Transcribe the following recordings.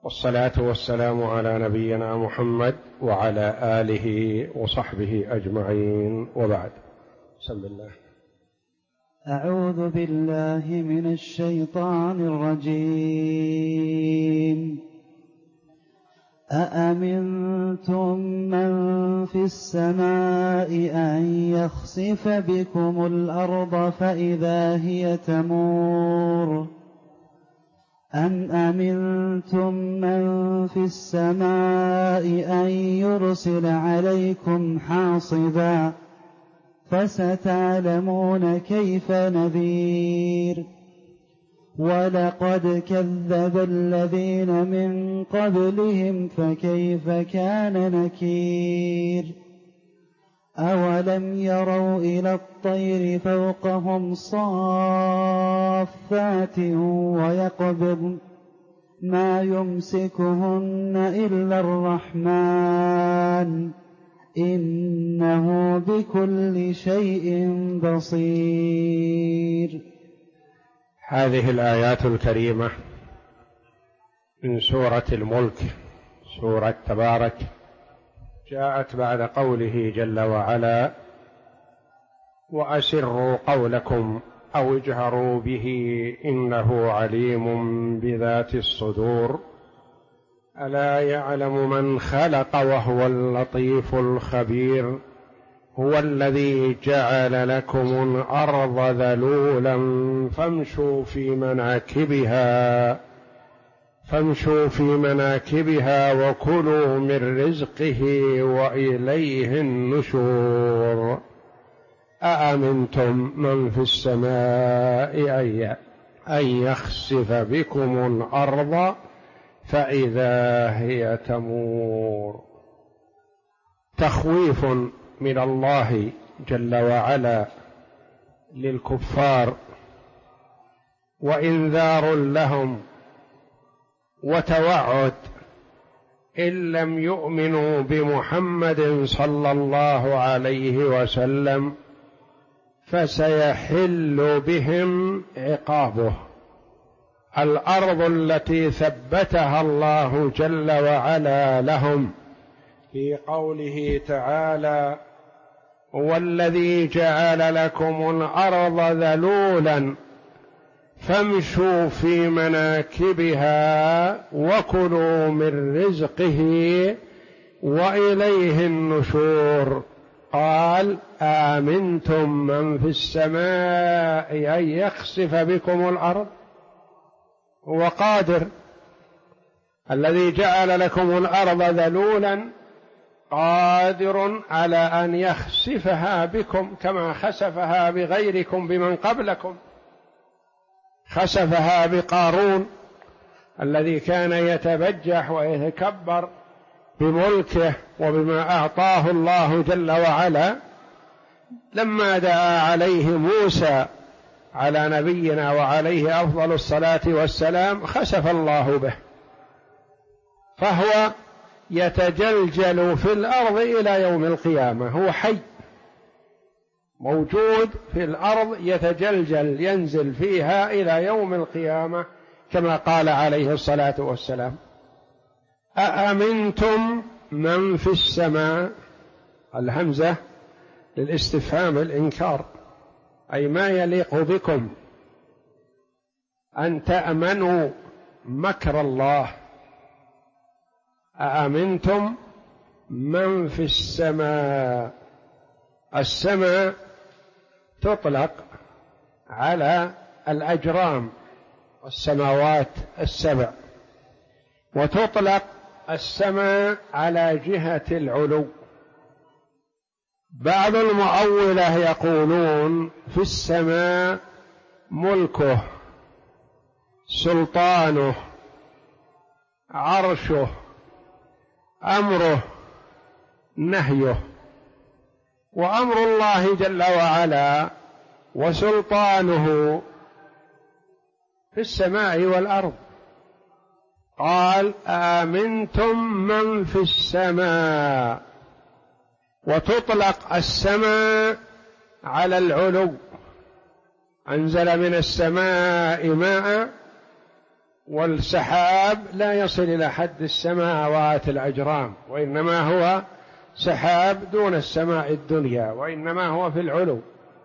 والصلاة والسلام على نبينا محمد وعلى آله وصحبه أجمعين، وبعد. بسم الله. أعوذ بالله من الشيطان الرجيم. أأمنتم من في السماء أن يخسف بكم الأرض فإذا هي تمور أم أمنتم من في السماء أن يرسل عليكم حاصبا فستعلمون كيف نذير. ولقد كذب الذين من قبلهم فكيف كان نكير. أولم يروا إلى الطير فوقهم صافات ويقبضن ما يمسكهن إلا الرحمن إنه بكل شيء بصير. هذه الآيات الكريمة من سورة الملك، سورة تبارك، جاءت بعد قوله جل وعلا: وأسروا قولكم أو اجهروا به إنه عليم بذات الصدور ألا يعلم من خلق وهو اللطيف الخبير. هو الذي جعل لكم الأرض ذلولا فامشوا في مناكبها وكلوا من رزقه وإليه النشور. أأمنتم من في السماء أن يخسف بكم الأرض فإذا هي تمور. تخويف من الله جل وعلا للكفار، وإنذار لهم، وتوعد إن لم يؤمنوا بمحمد صلى الله عليه وسلم فسيحل بهم عقابه. الأرض التي ثبتها الله جل وعلا لهم في قوله تعالى: هو الذي جعل لكم الأرض ذلولا فامشوا في مناكبها وكلوا من رزقه وإليه النشور. قال: آمنتم من في السماء أن يخسف بكم الأرض. هو قادر، الذي جعل لكم الأرض ذلولا قادر على أن يخسفها بكم كما خسفها بغيركم بمن قبلكم. خسفها بقارون الذي كان يتبجح ويتكبر بملكه وبما أعطاه الله جل وعلا. لما دعا عليه موسى على نبينا وعليه أفضل الصلاة والسلام خسف الله به، فهو يتجلجل في الأرض إلى يوم القيامة. هو حي موجود في الأرض يتجلجل ينزل فيها إلى يوم القيامة كما قال عليه الصلاة والسلام: أأمنتم من في السماء. الهمزة للاستفهام الإنكار، أي ما يليق بكم أن تأمنوا مكر الله. أأمنتم من في السماء. السماء تطلق على الأجرام والسماوات السبع، وتطلق السماء على جهة العلو. بعض المؤولة يقولون في السماء ملكه، سلطانه، عرشه، أمره، نهيه. وأمر الله جل وعلا وسلطانه في السماء والأرض. قال: آمنتم من في السماء. وتطلق السماء على العلو، أنزل من السماء ماء والسحاب لا يصل إلى حد السماوات الأجرام، وإنما هو سحاب دون السماء الدنيا، وإنما هو في العلو.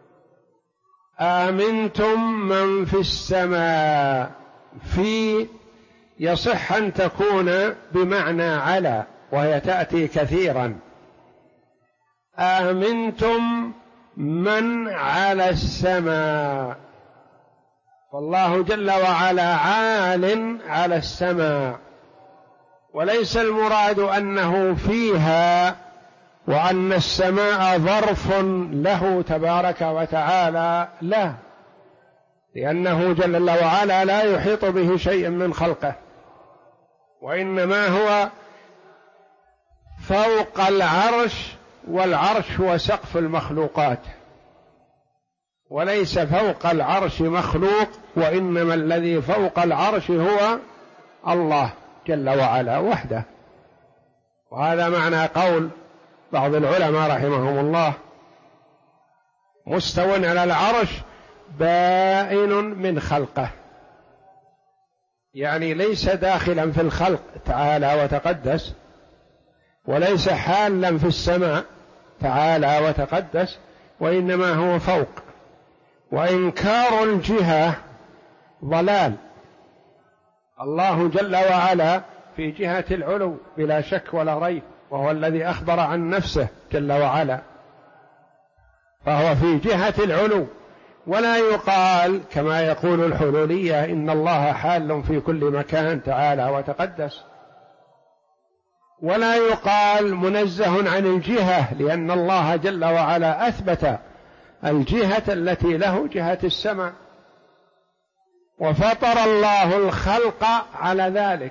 آمنتم من في السماء، في يصح أن تكون بمعنى على، وهي تأتي كثيرا. آمنتم من على السماء، فالله جل وعلا عال على السماء، وليس المراد أنه فيها وأن السماء ظرف له تبارك وتعالى، لا، لأنه جل وعلا لا يحيط به شيء من خلقه، وإنما هو فوق العرش، والعرش هو سقف المخلوقات، وليس فوق العرش مخلوق، وإنما الذي فوق العرش هو الله جل وعلا وحده. وهذا معنى قول بعض العلماء رحمهم الله: مستو على العرش بائن من خلقه، يعني ليس داخلا في الخلق تعالى وتقدس، وليس حالا في السماء تعالى وتقدس، وإنما هو فوق. وإنكار الجهة ضلال، الله جل وعلا في جهة العلو بلا شك ولا ريب، وهو الذي أخبر عن نفسه جل وعلا، فهو في جهة العلو. ولا يقال كما يقول الحلولية إن الله حال في كل مكان تعالى وتقدس، ولا يقال منزه عن الجهة، لأن الله جل وعلا أثبت الجهة التي له جهة السماء، وفطر الله الخلق على ذلك.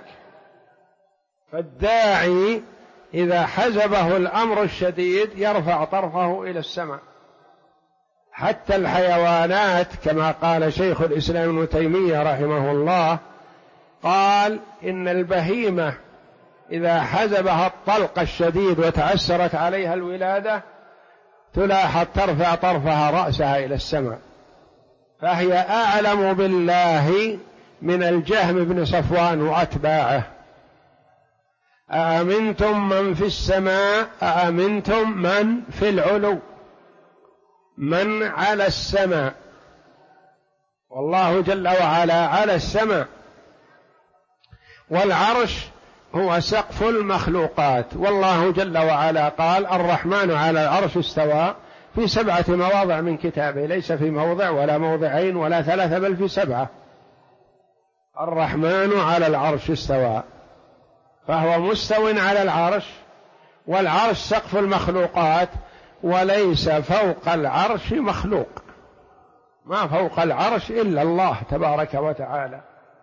فالداعي إذا حزبه الأمر الشديد يرفع طرفه إلى السماء. حتى الحيوانات كما قال شيخ الإسلام ابن تيمية رحمه الله، قال إن البهيمة إذا حزبها الطلق الشديد وتعسرت عليها الولادة تلاحظ ترفع طرفها رأسها إلى السماء، فهي أعلم بالله من الجهم بن صفوان وأتباعه. أأمنتم من في السماء، أأمنتم من في العلو، من على السماء، والله جل وعلا على السماء. والعرش هو سقف المخلوقات، والله جل وعلا قال: الرحمن على العرش استوى، في 7 مواضع من كتابه، ليس في موضع ولا موضعين ولا 3 بل في 7. الرحمن على العرش استوى، فهو مستو على العرش، والعرش سقف المخلوقات، وليس فوق العرش مخلوق، ما فوق العرش إلا الله تبارك وتعالى.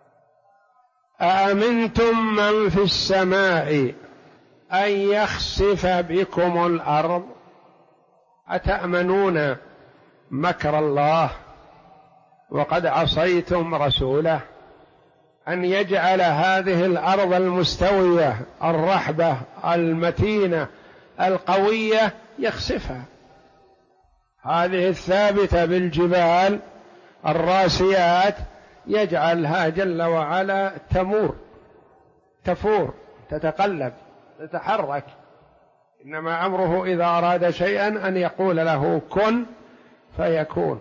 أأمنتم من في السماء أن يخسف بكم الأرض، أتأمنون مكر الله وقد عصيتم رسوله، أن يجعل هذه الأرض المستوية الرحبة المتينة القوية يخسفها، هذه الثابتة بالجبال الراسيات يجعلها جل وعلا تفور تتقلب تتحرك، إنما أمره إذا أراد شيئا أن يقول له كن فيكون.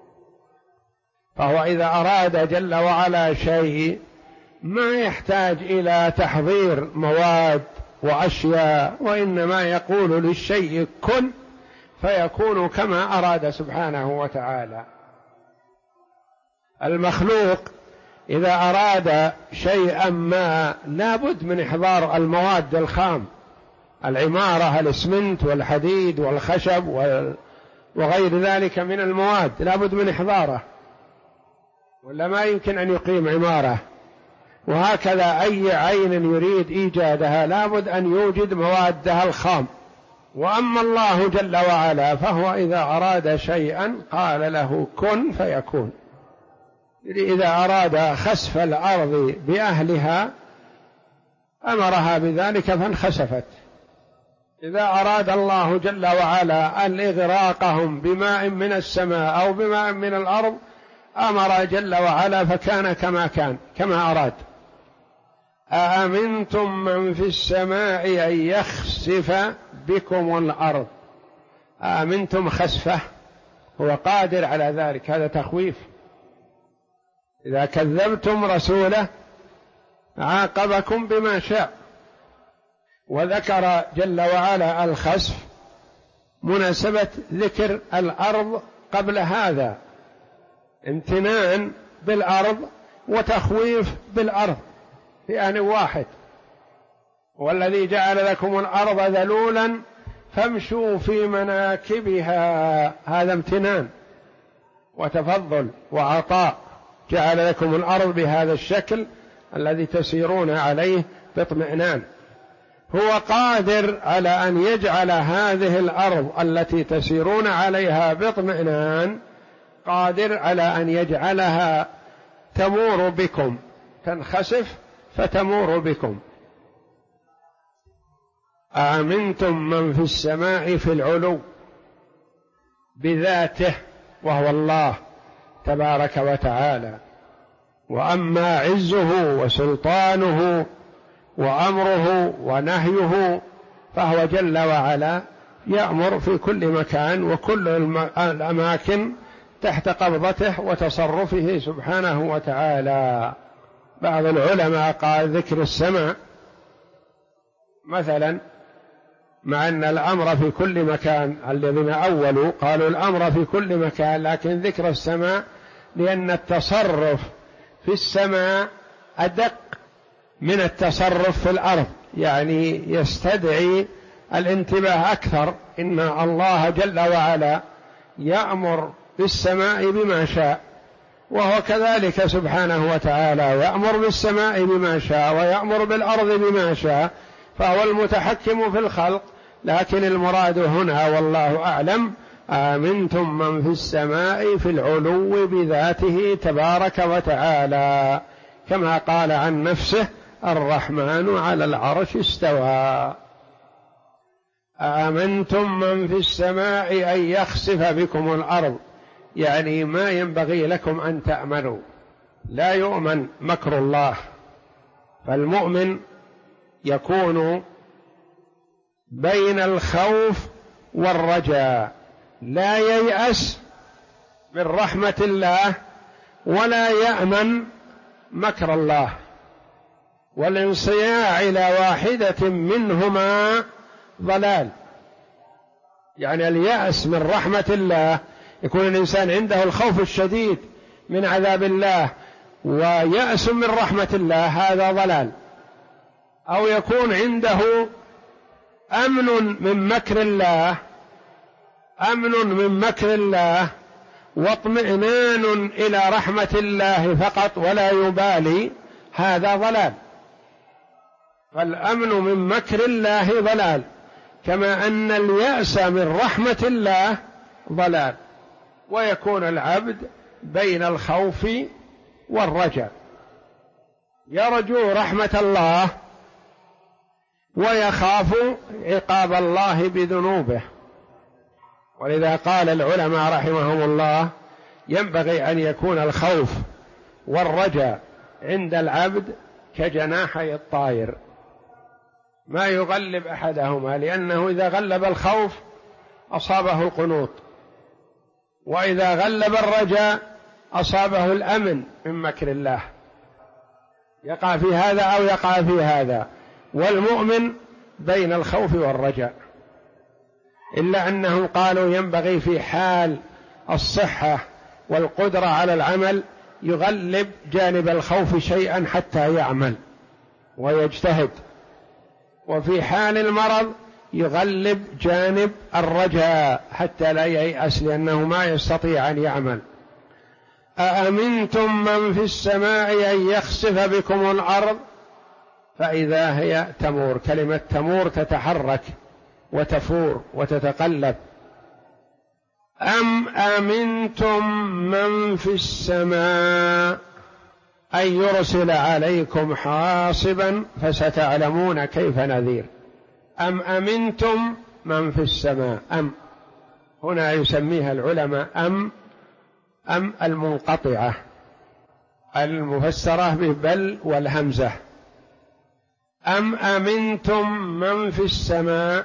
فهو إذا أراد جل وعلا شيء ما يحتاج إلى تحضير مواد وأشياء، وإنما يقول للشيء كن فيكون كما أراد سبحانه وتعالى. المخلوق إذا أراد شيئا ما لابد من إحضار المواد الخام، العمارة، الإسمنت والحديد والخشب وغير ذلك من المواد لابد من إحضاره، ولا ما يمكن أن يقيم عمارة. وهكذا أي عين يريد إيجادها لابد أن يوجد موادها الخام. وأما الله جل وعلا فهو إذا أراد شيئا قال له كن فيكون. إذا أراد خسف الأرض بأهلها أمرها بذلك فانخسفت. إذا أراد الله جل وعلا أن إغراقهم بماء من السماء أو بماء من الأرض أمر جل وعلا فكان كما أراد أأمنتم من في السماء أن يخسف بكم الأرض. أأمنتم خسفه، هو قادر على ذلك، هذا تخويف. إذا كذبتم رسوله عاقبكم بما شاء. وذكر جل وعلا الخسف مناسبة ذكر الأرض قبل هذا، امتنان بالأرض وتخويف بالأرض في آن واحد. والذي جعل لكم الأرض ذلولا فامشوا في مناكبها، هذا امتنان وتفضل وعطاء، جعل لكم الأرض بهذا الشكل الذي تسيرون عليه باطمئنان. هو قادر على أن يجعل هذه الأرض التي تسيرون عليها باطمئنان، قادر على أن يجعلها تمور بكم، تنخسف فتمور بكم. أأمنتم من في السماء في العلو بذاته وهو الله تبارك وتعالى، وأما عزه وسلطانه وأمره ونهيه فهو جل وعلا يأمر في كل مكان، وكل الأماكن تحت قبضته وتصرفه سبحانه وتعالى. بعض العلماء قال ذكر السماء مثلا، مع أن الأمر في كل مكان، الذين أولوا قالوا الأمر في كل مكان، لكن ذكر السماء لأن التصرف في السماء أدق من التصرف في الأرض، يعني يستدعي الانتباه أكثر. إن الله جل وعلا يأمر بالسماء بما شاء، وهو كذلك سبحانه وتعالى يأمر بالسماء بما شاء ويأمر بالأرض بما شاء، فهو المتحكم في الخلق. لكن المراد هنا والله أعلم آمنتم من في السماء في العلو بذاته تبارك وتعالى، كما قال عن نفسه الرحمن على العرش استوى. آمنتم من في السماء أن يخسف بكم الأرض، يعني ما ينبغي لكم أن تأمنوا، لا يؤمن مكر الله. فالمؤمن يكون بين الخوف والرجاء، لا ييأس من رحمة الله ولا يأمن مكر الله، والانصياع إلى واحدة منهما ضلال. يعني اليأس من رحمة الله، يكون الإنسان عنده الخوف الشديد من عذاب الله ويأس من رحمة الله، هذا ضلال. أو يكون عنده أمن من مكر الله، أمن من مكر الله واطمئنان إلى رحمة الله فقط ولا يبالي، هذا ضلال. فالأمن من مكر الله ضلال، كما أن اليأس من رحمة الله ضلال. ويكون العبد بين الخوف والرجاء، يرجو رحمة الله ويخاف عقاب الله بذنوبه. ولذا قال العلماء رحمهم الله ينبغي أن يكون الخوف والرجاء عند العبد كجناحي الطائر، ما يغلب أحدهما، لأنه إذا غلب الخوف أصابه القنوط، وإذا غلب الرجاء أصابه الأمن من مكر الله، يقع في هذا أو يقع في هذا. والمؤمن بين الخوف والرجاء، إلا أنهم قالوا ينبغي في حال الصحة والقدرة على العمل يغلب جانب الخوف شيئا حتى يعمل ويجتهد، وفي حال المرض يغلب جانب الرجاء حتى لا ييأس لأنه ما يستطيع أن يعمل. أأمنتم من في السماء أن يخسف بكم الأرض فإذا هي تمور. كلمة تمور تتحرك وتفور وتتقلب. أم أمنتم من في السماء أن يرسل عليكم حاصبا فستعلمون كيف نذير. أم أمنتم من في السماء، أم هنا يسميها العلماء أم المنقطعة المفسرة ببل والهمزة، أم أمنتم من في السماء،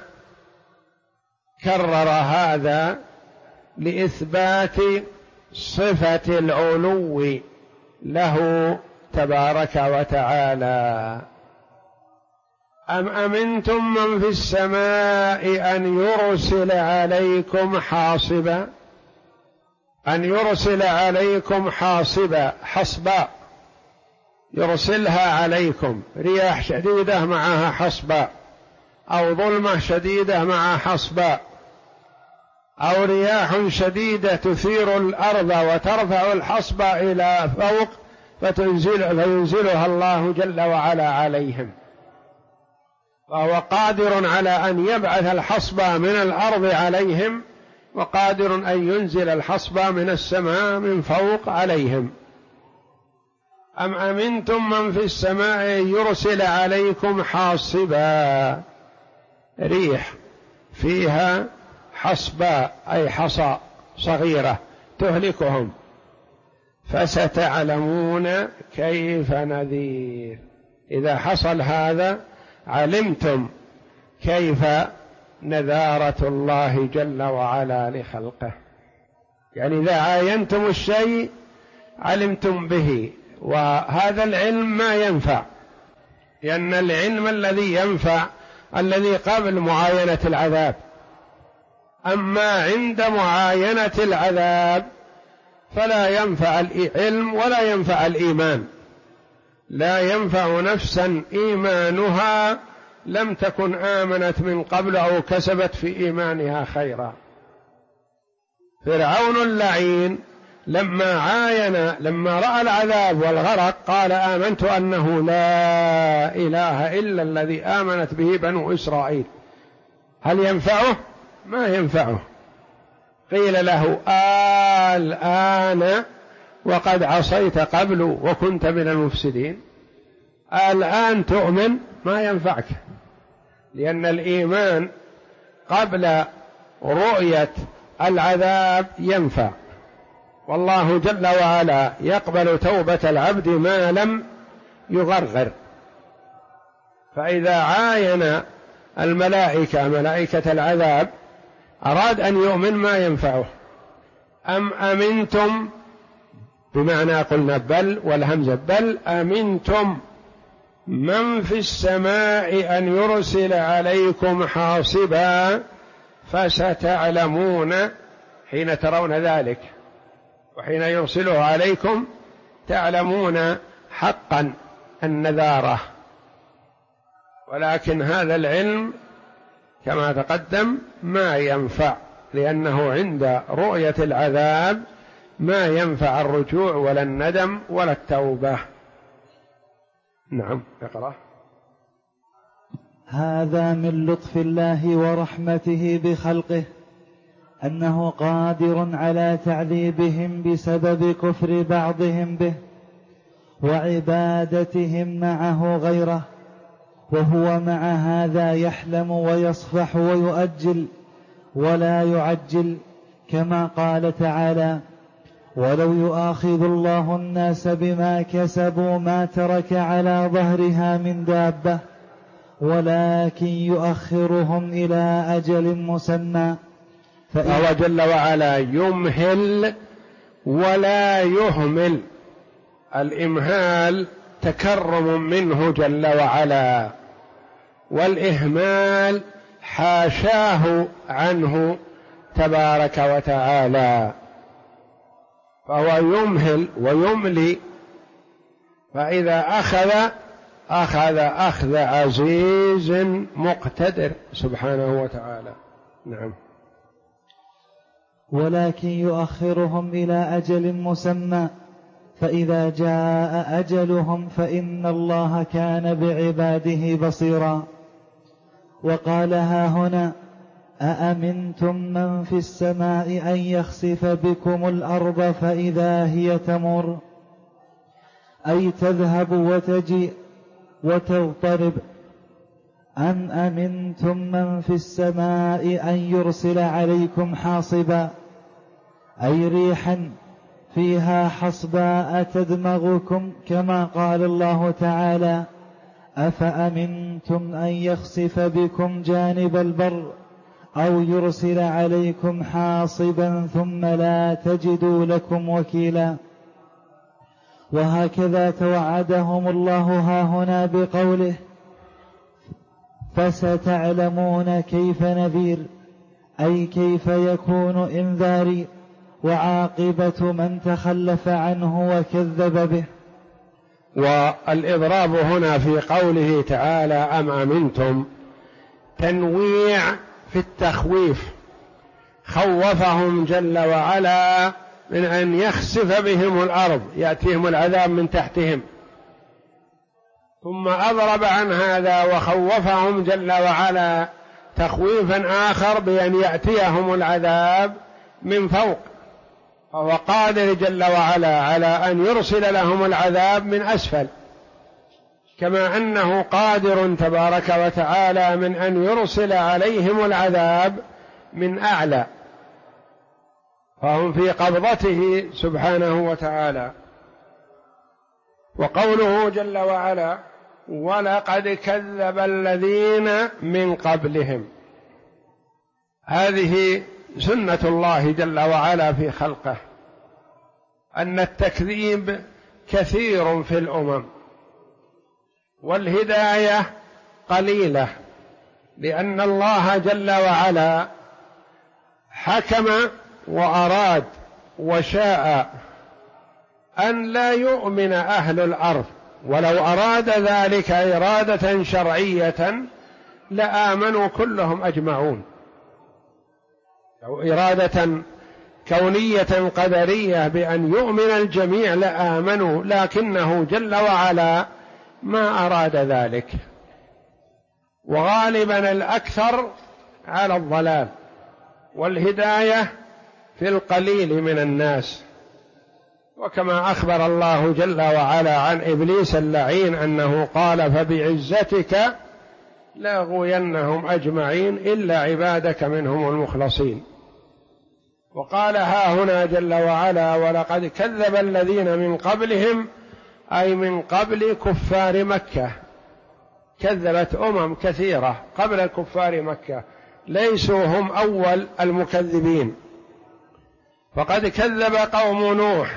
كرر هذا لإثبات صفة العلو له تبارك وتعالى. أم أمنتم من في السماء أن يرسل عليكم حاصبا، أن يرسل عليكم حصبا يرسلها عليكم، رياح شديدة معها حصبا، أو ظلمة شديدة معها حصبا، أو رياح شديدة تثير الأرض وترفع الحصب إلى فوق فينزلها الله جل وعلا عليهم، وهو قادر على أن يبعث الحصب من الأرض عليهم، وقادر أن ينزل الحصب من السماء من فوق عليهم. أم أمنتم من في السماء يرسل عليكم حاصبا، ريح فيها حصبا أي حصى صغيرة تهلكهم، فستعلمون كيف نذير. إذا حصل هذا علمتم كيف نذارة الله جل وعلا لخلقه، يعني إذا عاينتم الشيء علمتم به، وهذا العلم ما ينفع، لأن العلم الذي ينفع الذي قبل معاينة العذاب، أما عند معاينة العذاب فلا ينفع العلم ولا ينفع الإيمان، لا ينفع نفسا إيمانها لم تكن آمنت من قبل أو كسبت في إيمانها خيرا. فرعون اللعين لما رأى العذاب والغرق قال آمنت أنه لا إله إلا الذي آمنت به بنو إسرائيل. هل ينفعه؟ ما ينفعه. قيل له الآن وقد عصيت قبل وكنت من المفسدين، الآن تؤمن؟ ما ينفعك، لأن الإيمان قبل رؤية العذاب ينفع، والله جل وعلا يقبل توبة العبد ما لم يغرغر. فإذا عاين الملائكة ملائكة العذاب أراد أن يؤمن ما ينفعه. أم أمنتم بمعنى قلنا بل والهمزة، بل أمنتم من في السماء أن يرسل عليكم حاصبا فستعلمون حين ترون ذلك وحين يرسله عليكم تعلمون حقا النذارة. ولكن هذا العلم كما تقدم ما ينفع، لأنه عند رؤية العذاب ما ينفع الرجوع ولا الندم ولا التوبة. نعم اقرأ. هذا من لطف الله ورحمته بخلقه أنه قادر على تعذيبهم بسبب كفر بعضهم به وعبادتهم معه غيره، وهو مع هذا يحلم ويصفح ويؤجل ولا يعجل، كما قال تعالى: ولو يؤاخذ الله الناس بما كسبوا ما ترك على ظهرها من دابة ولكن يؤخرهم إلى أجل مسمى. فهو جل وعلا يمهل ولا يهمل. الإمهال تكرم منه جل وعلا، والإهمال حاشاه عنه تبارك وتعالى. فهو يمهل ويملي، فإذا أخذ أخذ عزيز مقتدر سبحانه وتعالى. نعم. ولكن يؤخرهم إلى أجل مسمى فإذا جاء أجلهم فإن الله كان بعباده بصيرا. وقال ها هنا: أأمنتم من في السماء أن يخسف بكم الأرض فإذا هي تمر، أي تذهب وتجيء وتضطرب. أم أمنتم من في السماء أن يرسل عليكم حاصبا، أي ريحا فيها حصباء تدمغكم، كما قال الله تعالى: أفأمنتم أن يخسف بكم جانب البر أو يرسل عليكم حاصبا ثم لا تجدوا لكم وكيلا. وهكذا توعدهم الله هاهنا بقوله فستعلمون كيف نذير، أي كيف يكون إنذاري وعاقبة من تخلف عنه وكذب به. والإضراب هنا في قوله تعالى أم أمنتم تنويع في التخويف، خوفهم جل وعلا من أن يخسف بهم الأرض، يأتيهم العذاب من تحتهم، ثم أضرب عن هذا وخوفهم جل وعلا تخويفا آخر بأن يأتيهم العذاب من فوق، فهو قادر جل وعلا على أن يرسل لهم العذاب من أسفل، كما أنه قادر تبارك وتعالى من أن يرسل عليهم العذاب من أعلى، فهم في قبضته سبحانه وتعالى. وقوله جل وعلا ولقد كذب الذين من قبلهم، هذه سنة الله جل وعلا في خلقه، أن التكذيب كثير في الأمم والهداية قليلة، لأن الله جل وعلا حكم وأراد وشاء أن لا يؤمن أهل الأرض، ولو أراد ذلك إرادة شرعية لآمنوا كلهم أجمعون، لو إرادة كونية قدرية بأن يؤمن الجميع لآمنوا، لكنه جل وعلا ما أراد ذلك، وغالبا الأكثر على الضلال، والهداية في القليل من الناس. وكما أخبر الله جل وعلا عن إبليس اللعين أنه قال فبعزتك لأغوينهم أجمعين إلا عبادك منهم المخلصين. وقال ها هنا جل وعلا ولقد كذب الذين من قبلهم، أي من قبل كفار مكة، كذبت أمم كثيرة قبل كفار مكة، ليسوا هم أول المكذبين. فقد كذب قوم نوح،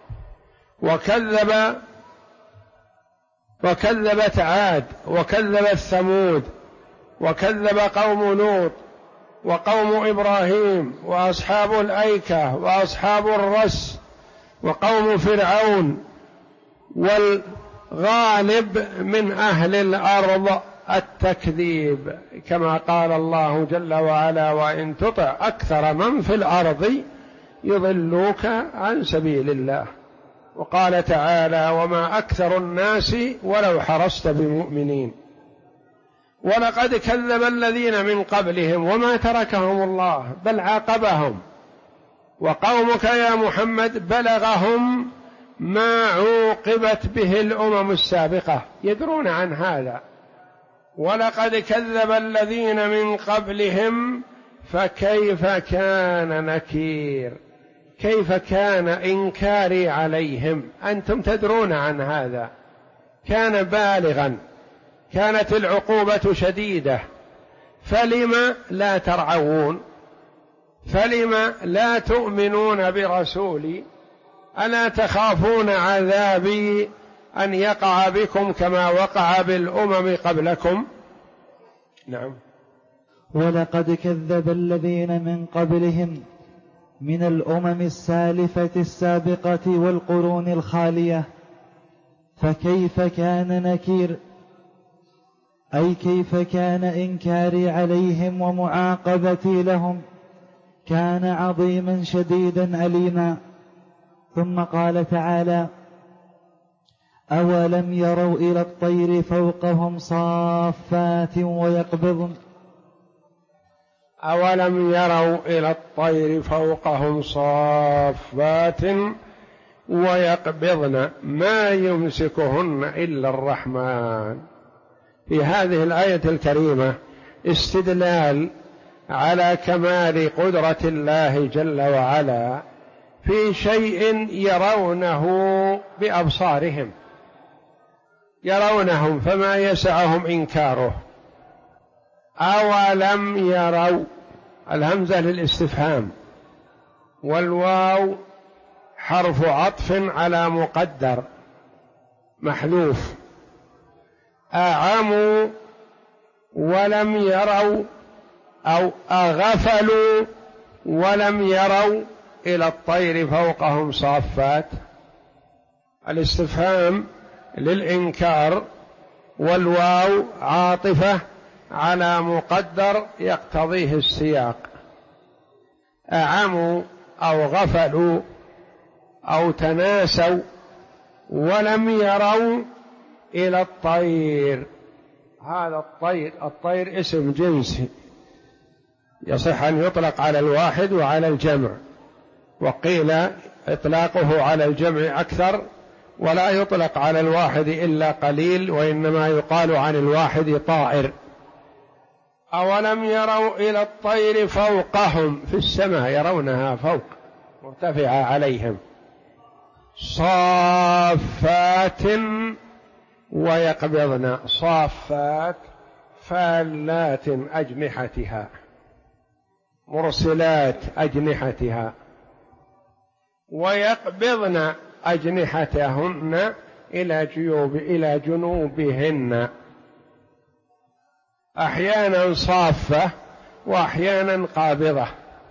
وكذبت عاد، وكذبت ثمود، وكذب قوم لوط، وقوم إبراهيم، وأصحاب الأيكة، وأصحاب الرس، وقوم فرعون. والغالب من أهل الأرض التكذيب، كما قال الله جل وعلا وإن تطع أكثر من في الأرض يضلوك عن سبيل الله. وقال تعالى وما أكثر الناس ولو حرصت بمؤمنين. ولقد كذب الذين من قبلهم وما تركهم الله بل عاقبهم، وقومك يا محمد بلغهم ما عوقبت به الأمم السابقة، يدرون عن هذا. ولقد كذب الذين من قبلهم فكيف كان نكير، كيف كان إنكاري عليهم، أنتم تدرون عن هذا، كان بالغا، كانت العقوبة شديدة، فلم لا ترعون، فلم لا تؤمنون برسولي، ألا تخافون عذابي أن يقع بكم كما وقع بالأمم قبلكم. نعم. ولقد كذب الذين من قبلهم من الأمم السالفة السابقة والقرون الخالية، فكيف كان نكير، أي كيف كان إنكاري عليهم ومعاقبتي لهم، كان عظيما شديدا أليما. ثم قال تعالى أولم يروا إلى الطير فوقهم صافات ويقبضن، أولم يروا إلى الطير فوقهم صافات ويقبضن ما يمسكهن إلا الرحمن. في هذه الآية الكريمة استدلال على كمال قدرة الله جل وعلا في شيء يرونه بأبصارهم، يرونهم فما يسعهم إنكاره. أولم يروا، الهمزة للاستفهام، والواو حرف عطف على مقدر محذوف. أعموا ولم يروا، أو أغفلوا ولم يروا إلى الطير فوقهم صافات. الاستفهام للإنكار، والواو عاطفة على مقدر يقتضيه السياق. أعموا أو غفلوا أو تناسوا ولم يروا إلى الطير. هذا الطير اسم جنسي يصح أن يطلق على الواحد وعلى الجمع، وقيل إطلاقه على الجمع أكثر، ولا يطلق على الواحد إلا قليل، وإنما يقال عن الواحد طائر. أولم يروا إلى الطير فوقهم في السماء، يرونها فوق مرتفعة عليهم، صافات ويقبضن، صافات فالات أجنحتها مرسلات أجنحتها، ويقبضن أجنحتهن إلى جنوبهن، أحيانا صافة وأحيانا قابضة،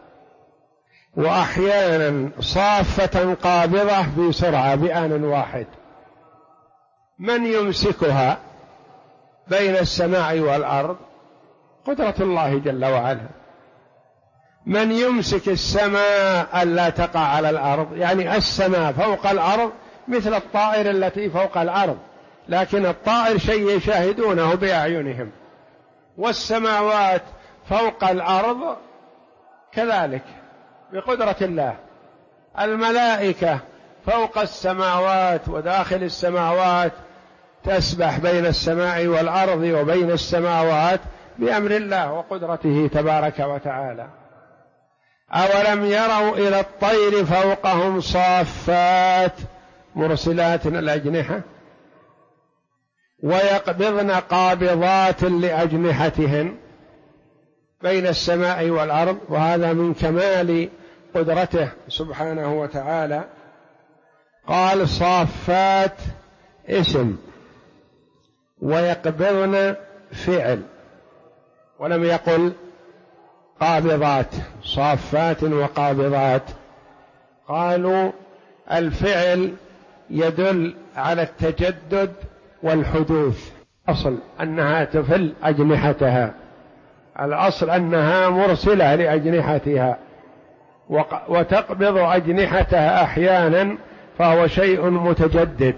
وأحيانا صافة قابضة في سرعة بآن واحد. من يمسكها بين السماء والأرض؟ قدرة الله جل وعلا. من يمسك السماء ألا تقع على الأرض؟ يعني السماء فوق الأرض مثل الطائر التي فوق الأرض، لكن الطائر شيء يشاهدونه بأعينهم، والسماوات فوق الأرض كذلك بقدرة الله. الملائكة فوق السماوات وداخل السماوات، تسبح بين السماء والأرض وبين السماوات بأمر الله وقدرته تبارك وتعالى. أولم يروا إلى الطير فوقهم صافات مرسلات الأجنحة ويقبضن قابضات لأجنحتهن بين السماء والأرض، وهذا من كمال قدرته سبحانه وتعالى. قال صافات اسم، ويقبضن فعل، ولم يقل قابضات، صافات وقابضات. قالوا الفعل يدل على التجدد والحدوث، أصل أنها تفل أجنحتها، الأصل أنها مرسلة لأجنحتها، وتقبض أجنحتها أحيانا، فهو شيء متجدد.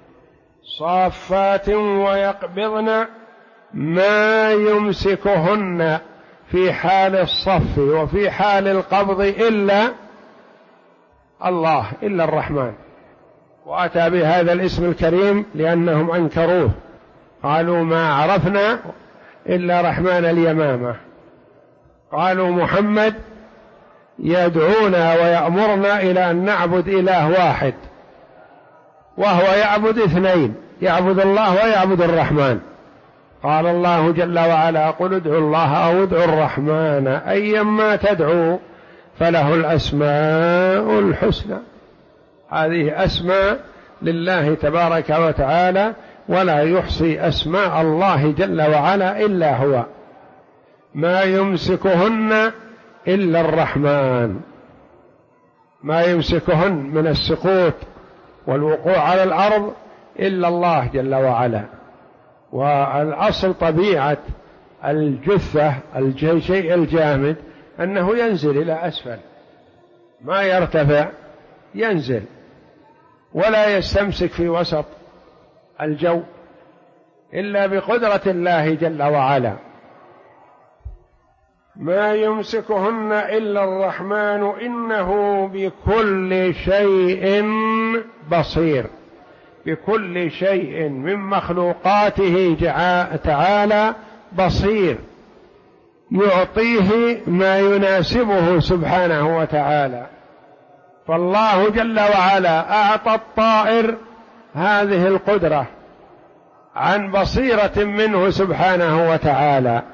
صافات ويقبضن ما يمسكهن في حال الصف وفي حال القبض إلا الله، إلا الرحمن. وأتى بهذا الاسم الكريم لأنهم أنكروه، قالوا ما عرفنا إلا رحمن اليمامة. قالوا محمد يدعونا ويأمرنا إلى أن نعبد إله واحد، وهو يعبد اثنين، يعبد الله ويعبد الرحمن. قال الله جل وعلا قل ادعوا الله أو ادعوا الرحمن أيما تدعوا فله الأسماء الحسنى. هذه أسماء لله تبارك وتعالى، ولا يحصي أسماء الله جل وعلا إلا هو. ما يمسكهن إلا الرحمن، ما يمسكهن من السقوط والوقوع على الأرض إلا الله جل وعلا. والأصل طبيعة الجثة الشيء الجامد أنه ينزل إلى أسفل، ما يرتفع، ينزل ولا يستمسك في وسط الجو إلا بقدرة الله جل وعلا. ما يمسكهن إلا الرحمن إنه بكل شيء بصير، بكل شيء من مخلوقاته تعالى بصير، يعطيه ما يناسبه سبحانه وتعالى. فالله جل وعلا أعطى الطائر هذه القدرة عن بصيرة منه سبحانه وتعالى،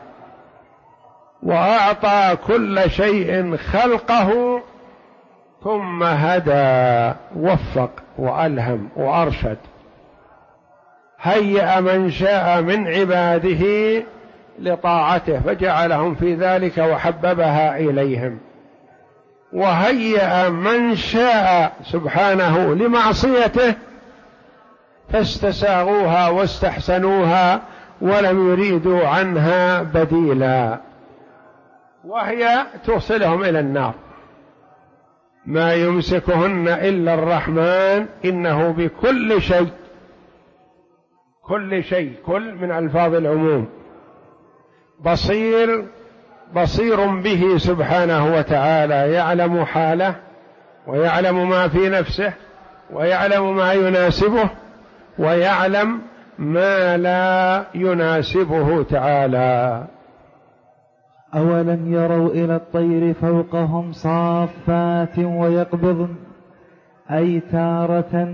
وأعطى كل شيء خلقه ثم هدى وفق وألهم وأرشد، هيأ من شاء من عباده لطاعته فجعلهم في ذلك وحببها إليهم، وهيأ من شاء سبحانه لمعصيته فاستساغوها واستحسنوها ولم يريدوا عنها بديلا، وهي توصلهم إلى النار. ما يمسكهن إلا الرحمن إنه بكل شيء، كل شيء، كل من ألفاظ العموم، بصير به سبحانه وتعالى، يعلم حاله ويعلم ما في نفسه ويعلم ما يناسبه ويعلم ما لا يناسبه تعالى. أولم يروا إلى الطير فوقهم صافات ويقبضن، أي تارة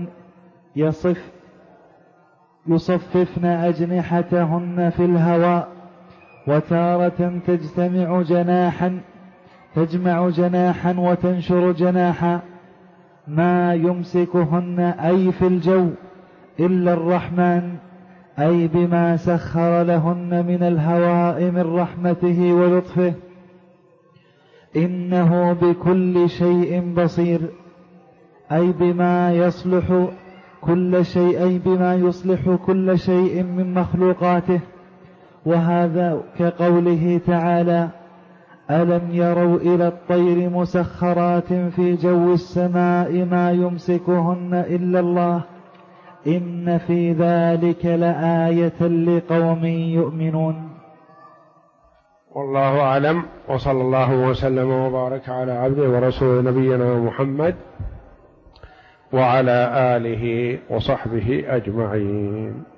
يصففن أجنحتهن في الهواء، وتارة تجمع جناحا وتنشر جناحا، ما يمسكهن أي في الجو إلا الرحمن، أي بما سخر لهن من الهواء من رحمته ولطفه، إنه بكل شيء بصير، أي بما يصلح كل شيء من مخلوقاته. وهذا كقوله تعالى: ألم يروا إلى الطير مسخرات في جو السماء ما يمسكهن إلا الله، إن في ذلك لآية لقوم يؤمنون. والله أعلم، وصلى الله وسلم وبارك على عبده ورسوله نبينا محمد وعلى آله وصحبه أجمعين.